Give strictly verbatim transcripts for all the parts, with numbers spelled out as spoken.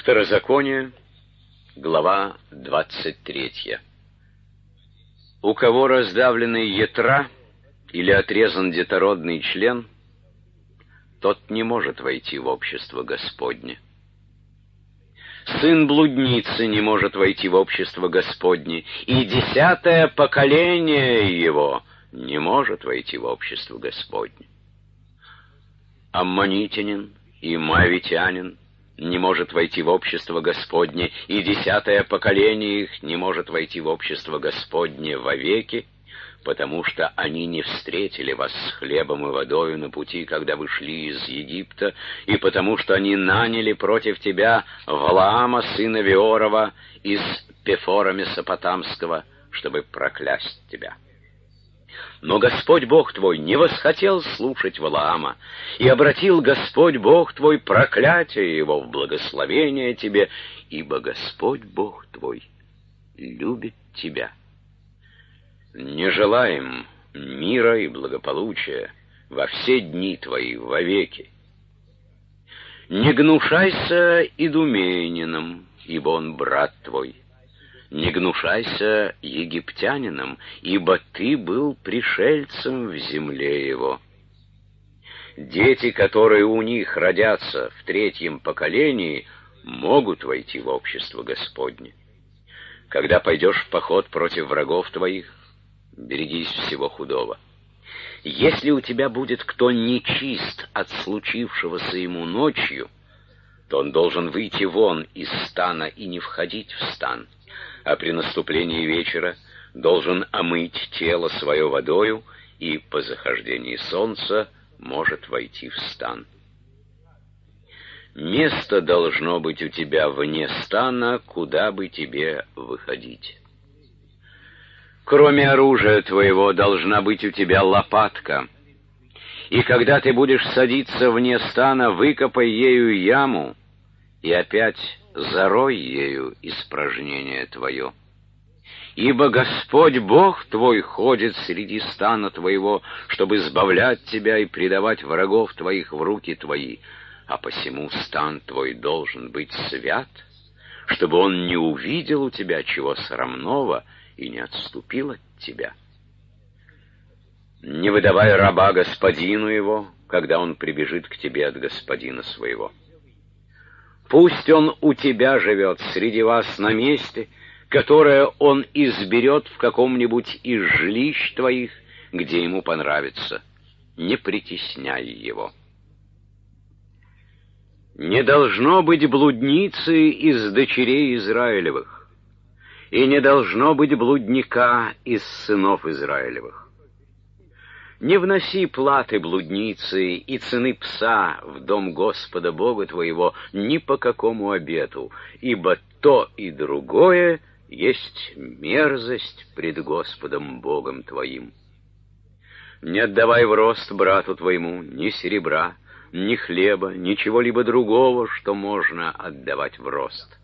Второзаконие, глава двадцать третья. У кого раздавлены ятра или отрезан детородный член, тот не может войти в общество Господне. Сын блудницы не может войти в общество Господне, и десятое поколение его не может войти в общество Господне. Аммонитянин и моавитянин не может войти в общество Господне, и десятое поколение их не может войти в общество Господне вовеки, потому что они не встретили вас с хлебом и водою на пути, когда вы шли из Египта, и потому что они наняли против тебя Валаама, сына Веорова, из Пефора Месопотамского, чтобы проклясть тебя. Но Господь Бог твой не восхотел слушать Валаама, и обратил Господь Бог твой проклятие его в благословение тебе, ибо Господь Бог твой любит тебя. Не желаем мира и благополучия во все дни твои вовеки. Не гнушайся идумеянином, ибо он брат твой. Не гнушайся египтянином, ибо ты был пришельцем в земле его. Дети, которые у них родятся в третьем поколении, могут войти в общество Господне. Когда пойдешь в поход против врагов твоих, берегись всего худого. Если у тебя будет кто нечист от случившегося ему ночью, то он должен выйти вон из стана и не входить в стан, а при наступлении вечера должен омыть тело свое водою и по захождении солнца может войти в стан. Место должно быть у тебя вне стана, куда бы тебе выходить. Кроме оружия твоего должна быть у тебя лопатка, и когда ты будешь садиться вне стана, выкопай ею яму, и опять зарой ею испражнение твое. Ибо Господь Бог твой ходит среди стана твоего, чтобы избавлять тебя и предавать врагов твоих в руки твои, а посему стан твой должен быть свят, чтобы он не увидел у тебя чего срамного и не отступил от тебя. Не выдавай раба господину его, когда он прибежит к тебе от господина своего. Пусть он у тебя живет среди вас на месте, которое он изберет в каком-нибудь из жилищ твоих, где ему понравится. Не притесняй его. Не должно быть блудницы из дочерей Израилевых, и не должно быть блудника из сынов Израилевых. Не вноси платы блудницы и цены пса в дом Господа Бога твоего ни по какому обету, ибо то и другое есть мерзость пред Господом Богом твоим. Не отдавай в рост брату твоему ни серебра, ни хлеба, ничего-либо другого, что можно отдавать в рост.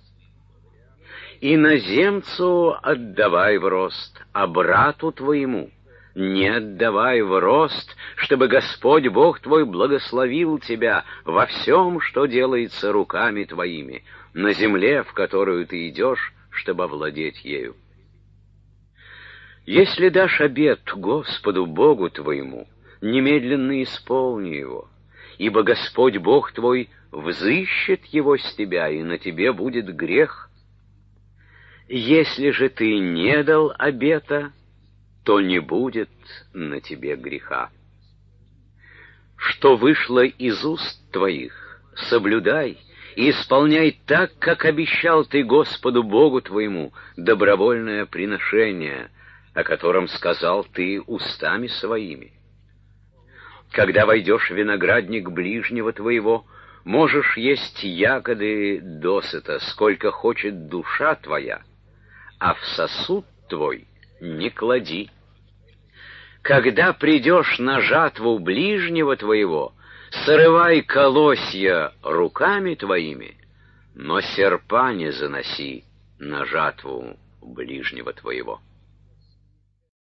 Иноземцу отдавай в рост, а брату твоему не отдавай в рост, чтобы Господь Бог твой благословил тебя во всем, что делается руками твоими, на земле, в которую ты идешь, чтобы овладеть ею. Если дашь обет Господу Богу твоему, немедленно исполни его, ибо Господь Бог твой взыщет его с тебя, и на тебе будет грех. Если же ты не дал обета, то не будет на тебе греха. Что вышло из уст твоих, соблюдай и исполняй так, как обещал ты Господу Богу твоему добровольное приношение, о котором сказал ты устами своими. Когда войдешь в виноградник ближнего твоего, можешь есть ягоды досыта, сколько хочет душа твоя, а в сосуд твой не клади. Когда придешь на жатву ближнего твоего, срывай колосья руками твоими, но серпа не заноси на жатву ближнего твоего.